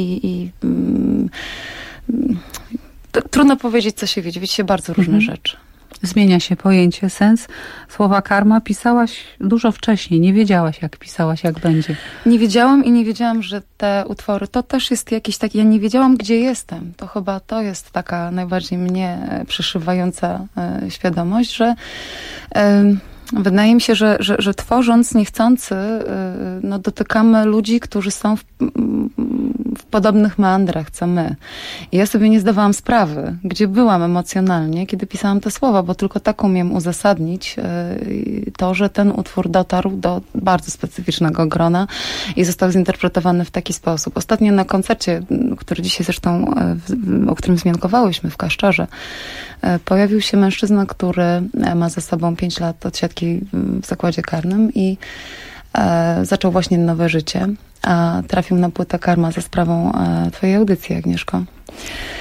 trudno powiedzieć, co się widzi. Widzi się bardzo różne rzeczy. Zmienia się pojęcie, sens. Słowa karma pisałaś dużo wcześniej. Nie wiedziałaś, jak pisałaś, jak będzie. Nie wiedziałam i nie wiedziałam, że te utwory, to też jest jakiś taki, ja nie wiedziałam, gdzie jestem. To chyba to jest taka najbardziej mnie przeszywająca świadomość, że wydaje mi się, że tworząc niechcący, dotykamy ludzi, którzy są w podobnych meandrach, co my. I ja sobie nie zdawałam sprawy, gdzie byłam emocjonalnie, kiedy pisałam te słowa, bo tylko tak umiem uzasadnić to, że ten utwór dotarł do bardzo specyficznego grona i został zinterpretowany w taki sposób. Ostatnio na koncercie, który dzisiaj zresztą, o którym wzmiankowałyśmy w Kaszczorze, pojawił się mężczyzna, który ma za sobą 5 lat odsiadki w zakładzie karnym i zaczął właśnie nowe życie, a trafił na płytę Karma za sprawą twojej audycji, Agnieszko.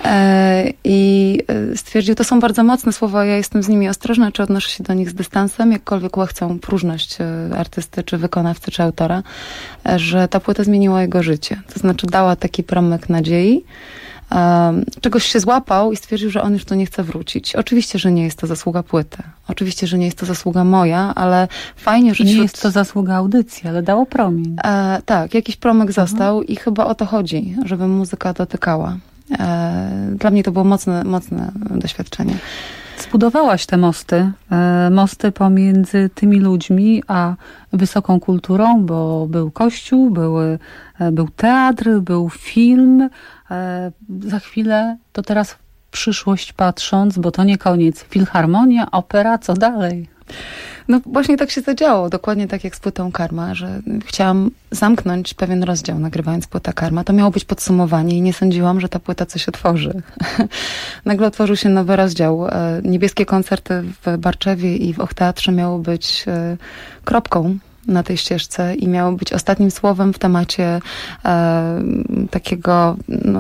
I stwierdził, to są bardzo mocne słowa, ja jestem z nimi ostrożna, czy odnoszę się do nich z dystansem, jakkolwiek łechcą próżność artysty, czy wykonawcy, czy autora, że ta płyta zmieniła jego życie. To znaczy dała taki promyk nadziei, czegoś się złapał i stwierdził, że on już tu nie chce wrócić. Oczywiście, że nie jest to zasługa płyty. Oczywiście, że nie jest to zasługa moja, ale fajnie, że nie jest to zasługa audycji, ale dało promień. Tak, jakiś promyk został i chyba o to chodzi, żeby muzyka dotykała. Dla mnie to było mocne doświadczenie. Zbudowałaś te mosty pomiędzy tymi ludźmi a wysoką kulturą, bo był kościół, był teatr, był film. Za chwilę, to teraz w przyszłość patrząc, bo to nie koniec. Filharmonia, opera, co dalej? No właśnie tak się zadziało, dokładnie tak jak z płytą Karma, że chciałam zamknąć pewien rozdział nagrywając płytę Karma. To miało być podsumowanie i nie sądziłam, że ta płyta coś otworzy. Nagle otworzył się nowy rozdział. Niebieskie koncerty w Barczewie i w Och-Teatrze miało być kropką na tej ścieżce i miało być ostatnim słowem w temacie takiego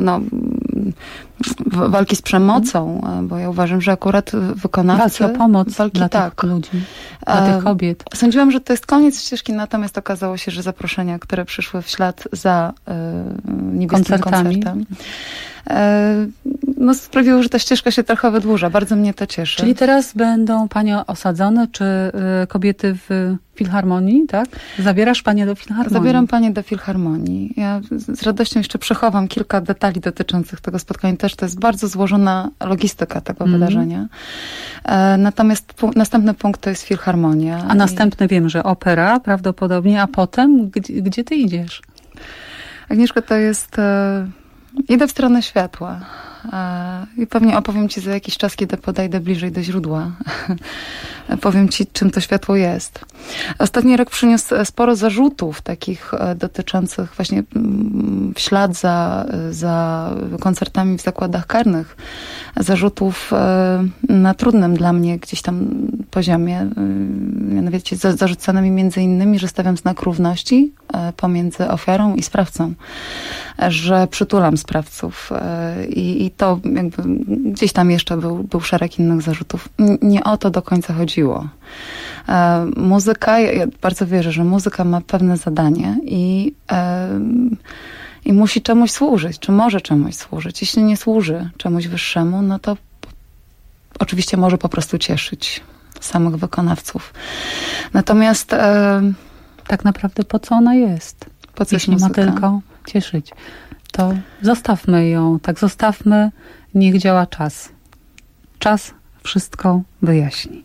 walki z przemocą, bo ja uważam, że akurat wykonawcy... Walki o pomoc dla tych ludzi, dla tych kobiet. Sądziłam, że to jest koniec ścieżki, natomiast okazało się, że zaproszenia, które przyszły w ślad za niebieskim koncertem, sprawiło, że ta ścieżka się trochę wydłuża. Bardzo mnie to cieszy. Czyli teraz będą panie osadzone, czy kobiety w Filharmonii, tak? Zabierasz panie do Filharmonii? Zabieram panie do Filharmonii. Ja z radością jeszcze przechowam kilka detali dotyczących tego spotkania. Też to jest bardzo złożona logistyka tego wydarzenia. Natomiast następny punkt to jest Filharmonia. A następny wiem, że opera prawdopodobnie, a potem gdzie ty idziesz? Agnieszko, to jest... Idę w stronę światła i pewnie opowiem ci za jakiś czas, kiedy podejdę bliżej do źródła. Powiem ci, czym to światło jest. Ostatni rok przyniósł sporo zarzutów takich dotyczących właśnie w ślad za koncertami w zakładach karnych. Zarzutów na trudnym dla mnie gdzieś tam poziomie. Mianowicie zarzucanymi między innymi, że stawiam znak równości pomiędzy ofiarą i sprawcą. Że przytulam sprawców i to jakby gdzieś tam jeszcze był szereg innych zarzutów. Nie o to do końca chodziło. Muzyka, ja bardzo wierzę, że muzyka ma pewne zadanie i musi czemuś służyć, czy może czemuś służyć. Jeśli nie służy czemuś wyższemu, no to oczywiście może po prostu cieszyć samych wykonawców. Natomiast tak naprawdę po co ona jest? Po co jeśli ma tylko cieszyć? To zostawmy ją, tak zostawmy, niech działa czas. Czas wszystko wyjaśni.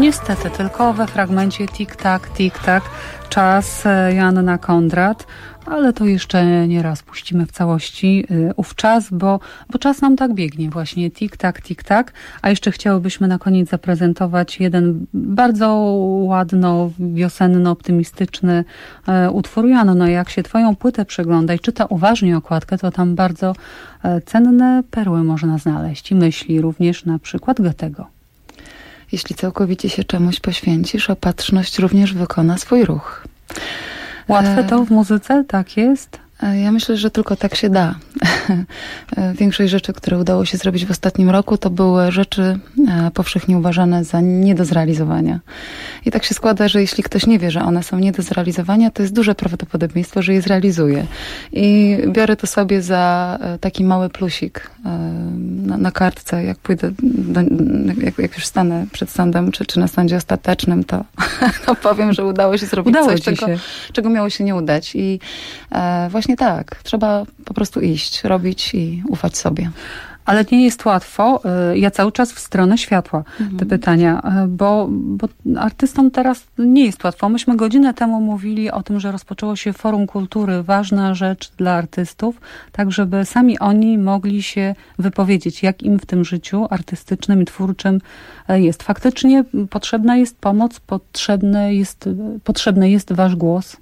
Niestety, tylko we fragmencie tik-tak, czas Joanna Kondrat, ale to jeszcze nie raz puścimy w całości ów czas, bo czas nam tak biegnie właśnie, tik-tak, a jeszcze chciałybyśmy na koniec zaprezentować jeden bardzo ładno-wiosenno-optymistyczny utwór. Joanno, jak się twoją płytę przegląda i czyta uważnie okładkę, to tam bardzo cenne perły można znaleźć i myśli również na przykład Goethego. Jeśli całkowicie się czemuś poświęcisz, opatrzność również wykona swój ruch. Łatwe to w muzyce? Tak jest? Ja myślę, że tylko tak się da. Większość rzeczy, które udało się zrobić w ostatnim roku, to były rzeczy powszechnie uważane za nie do zrealizowania. I tak się składa, że jeśli ktoś nie wie, że one są nie do zrealizowania, to jest duże prawdopodobieństwo, że je zrealizuje. I biorę to sobie za taki mały plusik na kartce. Jak pójdę, jak już stanę przed sądem, czy na sądzie ostatecznym, to powiem, że udało się zrobić coś, czego miało się nie udać. I właśnie tak, trzeba po prostu iść, robić i ufać sobie. Ale nie jest łatwo. Ja cały czas w stronę światła te pytania, bo artystom teraz nie jest łatwo. Myśmy godzinę temu mówili o tym, że rozpoczęło się Forum Kultury. Ważna rzecz dla artystów, tak żeby sami oni mogli się wypowiedzieć, jak im w tym życiu artystycznym i twórczym jest. Faktycznie potrzebna jest pomoc, potrzebny jest wasz głos.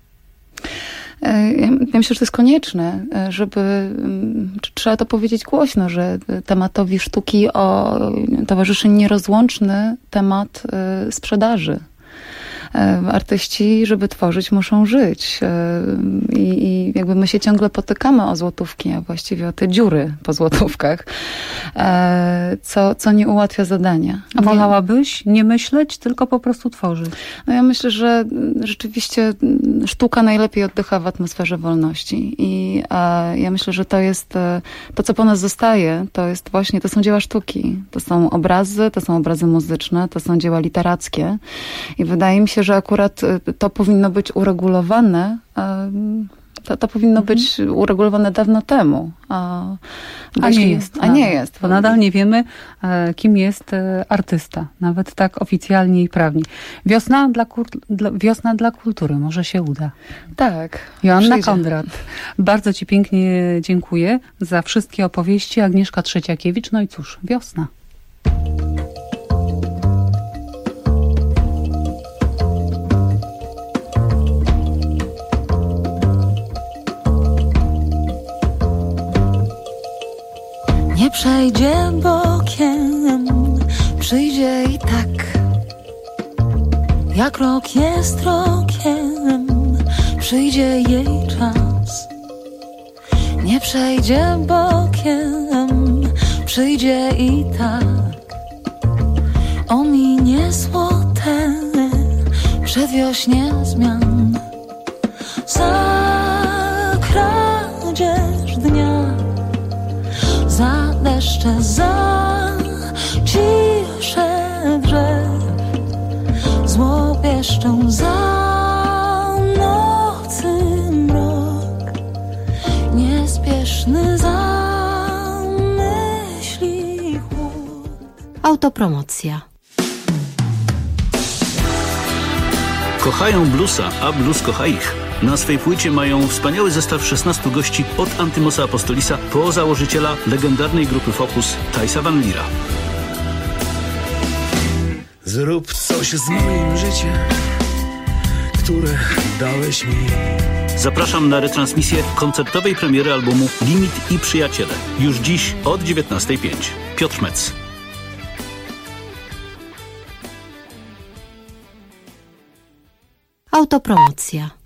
Ja myślę, że to jest konieczne, trzeba to powiedzieć głośno, że tematowi sztuki towarzyszy nierozłączny temat sprzedaży. Artyści, żeby tworzyć, muszą żyć. I jakby my się ciągle potykamy o złotówki, a właściwie o te dziury po złotówkach, co nie ułatwia zadania. A wolałabyś nie myśleć, tylko po prostu tworzyć? No ja myślę, że rzeczywiście sztuka najlepiej oddycha w atmosferze wolności. I ja myślę, że to jest to, co po nas zostaje, to są dzieła sztuki. To są obrazy muzyczne, to są dzieła literackie. I wydaje mi się, że akurat to powinno być uregulowane. To powinno być uregulowane dawno temu. A nie jest. Bo nadal nie wiemy, kim jest artysta. Nawet tak oficjalnie i prawnie. Wiosna dla kultury. Może się uda. Tak. Joanna Kondrat. Bardzo ci pięknie dziękuję za wszystkie opowieści. Agnieszka Trzeciakiewicz. No i cóż, wiosna. Nie przejdzie bokiem, przyjdzie i tak. Jak rok jest rokiem, przyjdzie jej czas. Nie przejdzie bokiem, przyjdzie i tak. Ominie złote przedwiośnie zmian. Za kradzież dnia, za deszcze, za ciszę drzew, złowieszczą, za nocy mrok, niespieszny za myśli chłód. Autopromocja. Kochają bluesa, a blues kocha ich. Na swej płycie mają wspaniały zestaw 16 gości od Antymosa Apostolisa po założyciela legendarnej grupy Focus, Thijsa Van Liera. Zrób coś z moim życiem, które dałeś mi. Zapraszam na retransmisję koncertowej premiery albumu Limit i Przyjaciele. Już dziś od 19:05. Piotr Metz. Autopromocja.